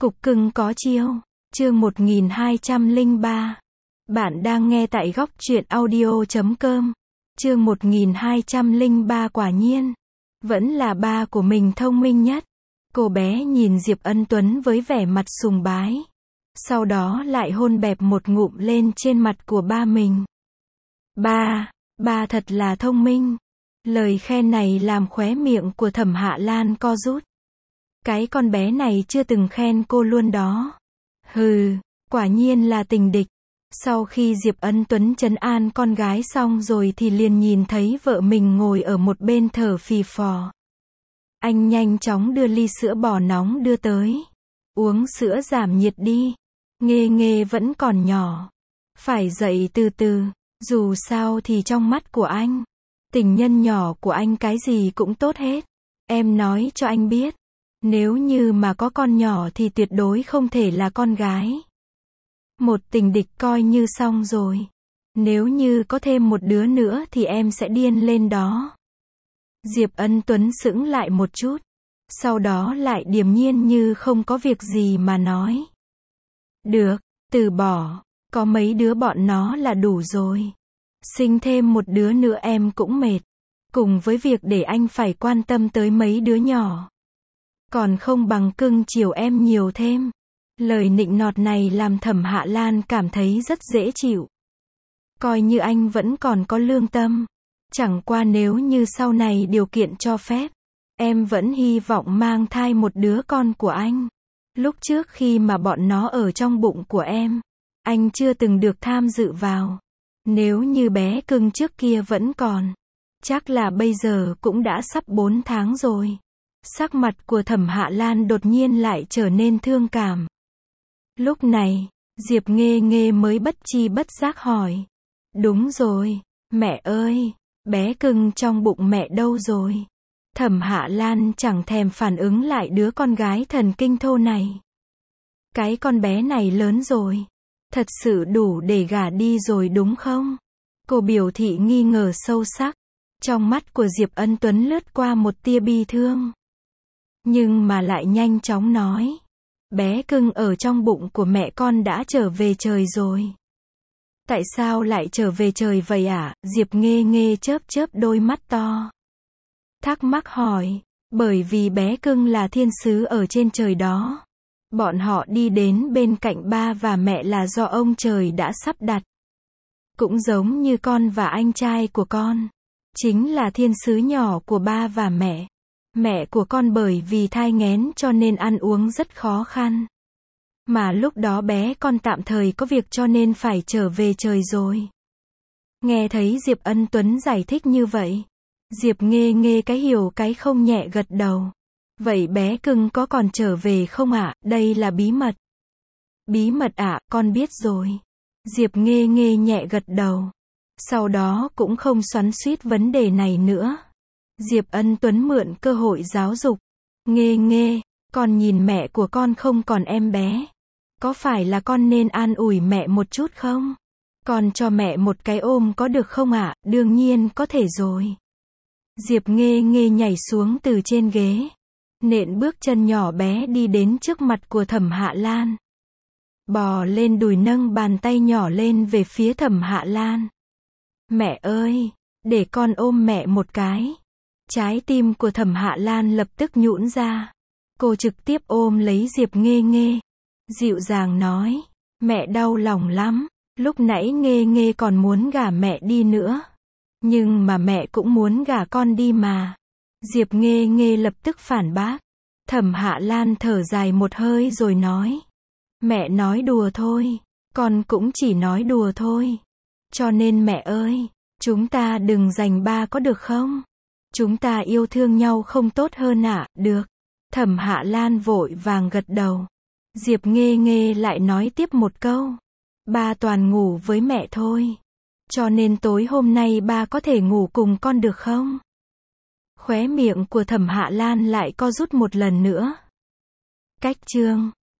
Cục cưng có chiêu. Chương 1203. Bạn đang nghe tại góc truyện audio.com. Chương 1203 quả nhiên. Vẫn là ba của mình thông minh nhất. Cô bé nhìn Diệp Ân Tuấn với vẻ mặt sùng bái. Sau đó lại hôn bẹp một ngụm lên trên mặt của ba mình. Ba thật là thông minh. Lời khen này làm khóe miệng của Thẩm Hạ Lan co rút. Cái con bé này chưa từng khen cô luôn đó. Hừ, quả nhiên là tình địch. Sau khi Diệp Ân Tuấn trấn an con gái xong rồi thì liền nhìn thấy vợ mình ngồi ở một bên thở phì phò. Anh nhanh chóng đưa ly sữa bò nóng đưa tới. Uống sữa giảm nhiệt đi. Nghê nghê vẫn còn nhỏ. Phải dậy từ từ. Dù sao thì trong mắt của anh, tình nhân nhỏ của anh cái gì cũng tốt hết. Em nói cho anh biết. Nếu như mà có con nhỏ thì tuyệt đối không thể là con gái. Một tình địch coi như xong rồi. Nếu như có thêm một đứa nữa thì em sẽ điên lên đó. Diệp Ân Tuấn sững lại một chút. Sau đó lại điềm nhiên như không có việc gì mà nói. Được, từ bỏ. Có mấy đứa bọn nó là đủ rồi. Sinh thêm một đứa nữa em cũng mệt. Cùng với việc để anh phải quan tâm tới mấy đứa nhỏ. Còn không bằng cưng chiều em nhiều thêm. Lời nịnh nọt này làm Thẩm Hạ Lan cảm thấy rất dễ chịu. Coi như anh vẫn còn có lương tâm. Chẳng qua nếu như sau này điều kiện cho phép, em vẫn hy vọng mang thai một đứa con của anh. Lúc trước khi mà bọn nó ở trong bụng của em, anh chưa từng được tham dự vào. Nếu như bé cưng trước kia vẫn còn, chắc là bây giờ cũng đã sắp 4 tháng rồi. Sắc mặt của Thẩm Hạ Lan đột nhiên lại trở nên thương cảm. Lúc này, Diệp Nghê Nghê mới bất chi bất giác hỏi. Đúng rồi, mẹ ơi, bé cưng trong bụng mẹ đâu rồi? Thẩm Hạ Lan chẳng thèm phản ứng lại đứa con gái thần kinh thô này. Cái con bé này lớn rồi. Thật sự đủ để gả đi rồi đúng không? Cô biểu thị nghi ngờ sâu sắc. Trong mắt của Diệp Ân Tuấn lướt qua một tia bi thương. Nhưng mà lại nhanh chóng nói. Bé cưng ở trong bụng của mẹ con đã trở về trời rồi. Tại sao lại trở về trời vậy ạ? Diệp Nghê Nghê chớp chớp đôi mắt to. Thắc mắc hỏi. Bởi vì bé cưng là thiên sứ ở trên trời đó. Bọn họ đi đến bên cạnh ba và mẹ là do ông trời đã sắp đặt. Cũng giống như con và anh trai của con. Chính là thiên sứ nhỏ của ba và mẹ. Mẹ của con bởi vì thai nghén cho nên ăn uống rất khó khăn. Mà lúc đó bé con tạm thời có việc cho nên phải trở về trời rồi. Nghe thấy Diệp Ân Tuấn giải thích như vậy. Diệp Nghê Nghê cái hiểu cái không nhẹ gật đầu. Vậy bé cưng có còn trở về không ạ? Đây là bí mật. Bí mật ạ, con biết rồi. Diệp Nghê Nghê nhẹ gật đầu. Sau đó cũng không xoắn xuýt vấn đề này nữa. Diệp Ân Tuấn mượn cơ hội giáo dục. Nghê Nghê, con nhìn mẹ của con không còn em bé. Có phải là con nên an ủi mẹ một chút không? Con cho mẹ một cái ôm có được không ạ? Đương nhiên có thể rồi. Diệp Nghê Nghê nhảy xuống từ trên ghế. Nện bước chân nhỏ bé đi đến trước mặt của Thẩm Hạ Lan. Bò lên đùi nâng bàn tay nhỏ lên về phía Thẩm Hạ Lan. Mẹ ơi, để con ôm mẹ một cái. Trái tim của Thẩm Hạ Lan lập tức nhũn ra. Cô trực tiếp ôm lấy Diệp Nghê Nghê. Dịu dàng nói. Mẹ đau lòng lắm. Lúc nãy Nghê Nghê còn muốn gả mẹ đi nữa. Nhưng mà mẹ cũng muốn gả con đi mà. Diệp Nghê Nghê lập tức phản bác. Thẩm Hạ Lan thở dài một hơi rồi nói. Mẹ nói đùa thôi. Con cũng chỉ nói đùa thôi. Cho nên mẹ ơi, chúng ta đừng giành ba có được không? Chúng ta yêu thương nhau không tốt hơn ạ? Được. Thẩm Hạ Lan vội vàng gật đầu. Diệp Nghê Nghê lại nói tiếp một câu. Ba toàn ngủ với mẹ thôi. Cho nên tối hôm nay ba có thể ngủ cùng con được không? Khóe miệng của Thẩm Hạ Lan lại co rút một lần nữa. Cách chương